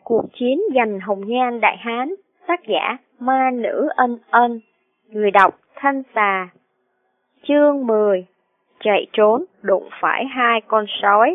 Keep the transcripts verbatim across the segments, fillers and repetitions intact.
Cuộc chiến giành hồng nhan Đại Hán, tác giả Ma Nữ Ân Ân, người đọc Thanh Xà. Chương mười. Chạy trốn đụng phải hai con sói.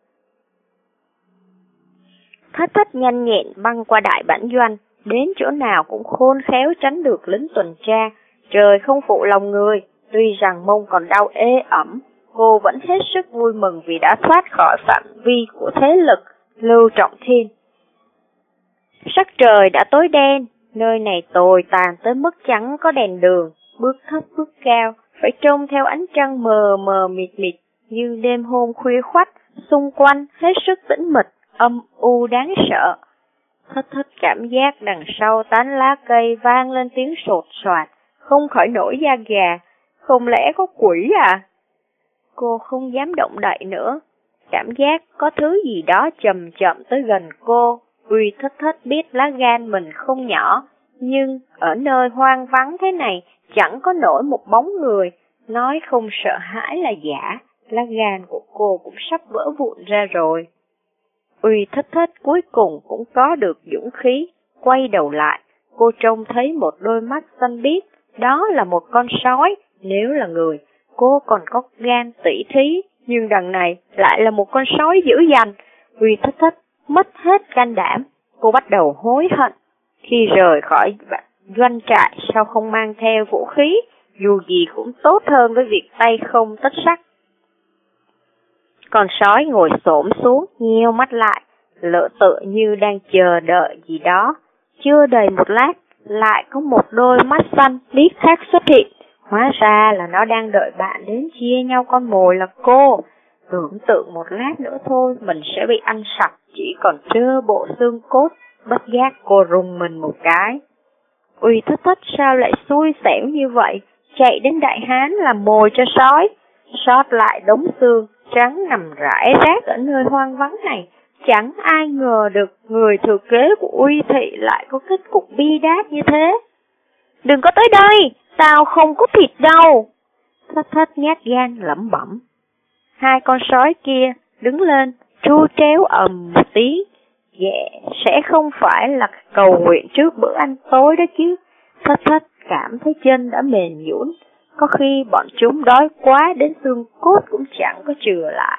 Thất Thất nhanh nhẹn băng qua đại bản doanh, đến chỗ nào cũng khôn khéo tránh được lính tuần tra. Trời không phụ lòng người, tuy rằng mông còn đau ê ẩm, cô vẫn hết sức vui mừng vì đã thoát khỏi phạm vi của thế lực Lưu Trọng Thiên. Sắc trời đã tối đen, nơi này tồi tàn tới mức chẳng có đèn đường, bước thấp bước cao, phải trông theo ánh trăng mờ mờ mịt mịt, như đêm hôm khuya khoắt, xung quanh hết sức tĩnh mịch, âm u đáng sợ. Thất Thất cảm giác đằng sau tán lá cây vang lên tiếng sột soạt, không khỏi nổi da gà, không lẽ có quỷ à? Cô không dám động đậy nữa, cảm giác có thứ gì đó chậm chậm tới gần cô. Uy Thất Thất biết lá gan mình không nhỏ, nhưng ở nơi hoang vắng thế này chẳng có nổi một bóng người, nói không sợ hãi là giả, lá gan của cô cũng sắp vỡ vụn ra rồi. Uy Thất Thất cuối cùng cũng có được dũng khí, quay đầu lại, cô trông thấy một đôi mắt xanh biếc, đó là một con sói. Nếu là người, cô còn có gan tỉ thí, nhưng đằng này lại là một con sói dữ dằn. Uy Thất Thất mất hết can đảm, cô bắt đầu hối hận. Khi rời khỏi doanh trại sao không mang theo vũ khí, dù gì cũng tốt hơn với việc tay không tất sắt. Con sói ngồi xổm xuống, nheo mắt lại, lợ tựa như đang chờ đợi gì đó. Chưa đầy một lát, lại có một đôi mắt xanh liếc khác xuất hiện. Hóa ra là nó đang đợi bạn đến chia nhau con mồi là cô. Tưởng tượng một lát nữa thôi, mình sẽ bị ăn sạch, chỉ còn trơ bộ xương cốt. Bất giác cô rùng mình một cái. Uy Thất Thất sao lại xui xẻo như vậy, chạy đến Đại Hán làm mồi cho sói. Sót lại đống xương trắng nằm rải rác ở nơi hoang vắng này. Chẳng ai ngờ được người thừa kế của Uy Thị lại có kết cục bi đát như thế. Đừng có tới đây, tao không có thịt đâu. Thất Thất nhát gan lẩm bẩm. Hai con sói kia đứng lên, tru tréo ầm một tiếng. Dạ, sẽ không phải là cầu nguyện trước bữa ăn tối đó chứ. Thất Thất cảm thấy chân đã mềm nhũn, có khi bọn chúng đói quá đến xương cốt cũng chẳng có chừa lại.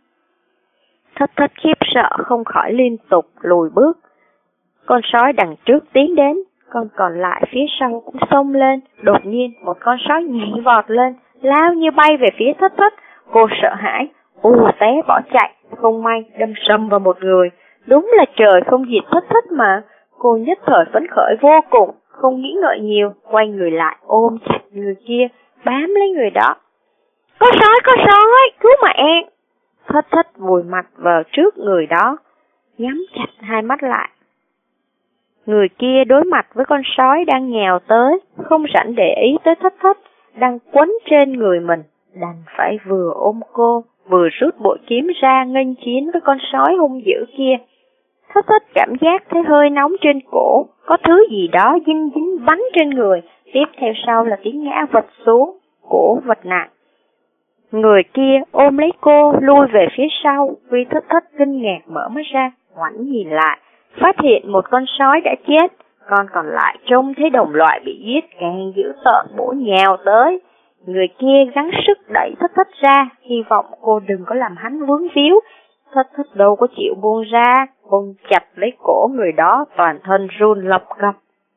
Thất Thất khiếp sợ không khỏi liên tục lùi bước. Con sói đằng trước tiến đến, con còn lại phía sau cũng xông lên. Đột nhiên một con sói nhảy vọt lên, lao như bay về phía Thất Thất. Cô sợ hãi, ù té bỏ chạy, không may đâm sầm vào một người. Đúng là trời không diệt Thất Thất mà. Cô nhất thời phấn khởi vô cùng, không nghĩ ngợi nhiều, quay người lại ôm chặt người kia, bám lấy người đó. Có sói, có sói, cứu mẹ! Thất Thất vùi mặt vào trước người đó, nhắm chặt hai mắt lại. Người kia đối mặt với con sói đang nhào tới, không rảnh để ý tới Thất Thất, đang quấn trên người mình, đành phải vừa ôm cô, vừa rút bội kiếm ra nghênh chiến với con sói hung dữ kia. Thất Thất cảm giác thấy hơi nóng trên cổ, có thứ gì đó dính dính bắn trên người, tiếp theo sau là tiếng ngã vật xuống, cổ vật nặng. Người kia ôm lấy cô, lui về phía sau. Uy Thất Thất kinh ngạc mở mắt ra, ngoảnh nhìn lại, phát hiện một con sói đã chết, con còn lại trông thấy đồng loại bị giết càng dữ tợn bổ nhào tới. Người kia gắng sức đẩy Thất Thất ra, hy vọng cô đừng có làm hắn vướng víu. Thất Thất đâu có chịu buông ra, ôm chặt lấy cổ người đó, toàn thân run lập cập.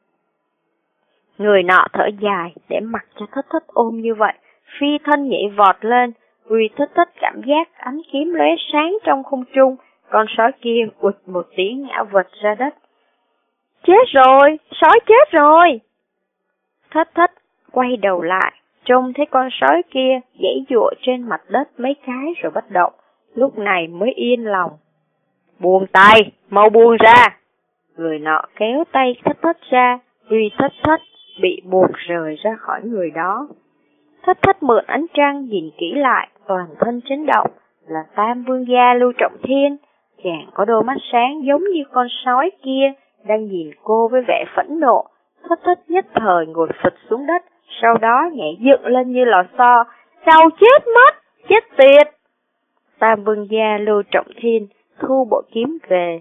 Người nọ thở dài để mặc cho Thất Thất ôm như vậy, phi thân nhảy vọt lên. Uy Thất Thất cảm giác ánh kiếm lóe sáng trong không trung, con sói kia ụt một tiếng ngã vật ra đất. Chết rồi, sói chết rồi! Thất Thất quay đầu lại, trông thấy con sói kia giãy giụa trên mặt đất mấy cái rồi bất động, lúc này mới yên lòng. Buông tay, mau buông ra! Người nọ kéo tay Thất Thất ra, Uy Thất Thất bị buộc rời ra khỏi người đó. Thất Thất mượn ánh trăng nhìn kỹ lại, toàn thân chấn động, là Tam Vương gia Lưu Trọng Thiên. Chàng có đôi mắt sáng giống như con sói kia, đang nhìn cô với vẻ phẫn nộ. Thất Thất nhất thời ngồi phịch xuống đất, sau đó nhảy dựng lên như lò xo. Sao chết mất, chết tiệt! Tam Vương gia Lưu Trọng Thiên thu bộ kiếm về,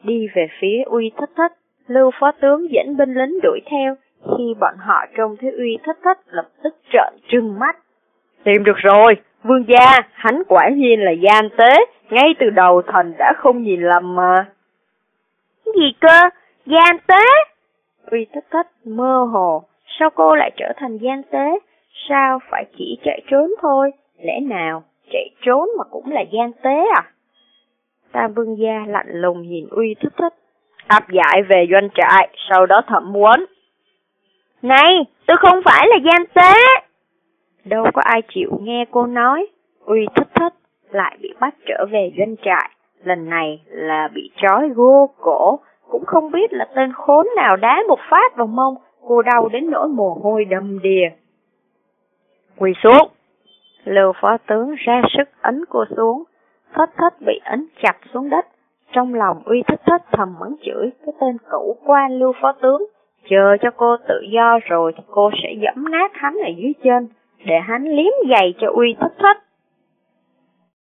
đi về phía Uy Thích Thích. Lưu phó tướng dẫn binh lính đuổi theo. Khi bọn họ trông thấy Uy Thích Thích lập tức trợn trừng mắt. Tìm được rồi, vương gia, hắn quả nhiên là gian tế, ngay từ đầu thần đã không nhìn lầm mà. Cái gì cơ? Gian tế? Uy Thích Thích mơ hồ, sao cô lại trở thành gian tế? Sao phải chỉ chạy trốn thôi? Lẽ nào chạy trốn mà cũng là gian tế à? Tam vương gia lạnh lùng nhìn Uy Thích Thích. Áp giải về doanh trại, sau đó thẩm vấn. Này, tôi không phải là gian tế. Đâu có ai chịu nghe cô nói. Uy Thích Thích lại bị bắt trở về doanh trại. Lần này là bị trói gô cổ. Cũng không biết là tên khốn nào đá một phát vào mông. Cô đau đến nỗi mồ hôi đầm đìa. Quỳ xuống. Lưu phó tướng ra sức ấn cô xuống. Thích Thích bị ấn chặt xuống đất. Trong lòng Uy Thích Thích thầm mắng chửi cái tên cẩu quan Lưu phó tướng. Chờ cho cô tự do rồi thì cô sẽ giẫm nát hắn ở dưới chân, để hắn liếm giày cho Uy Thích Thích.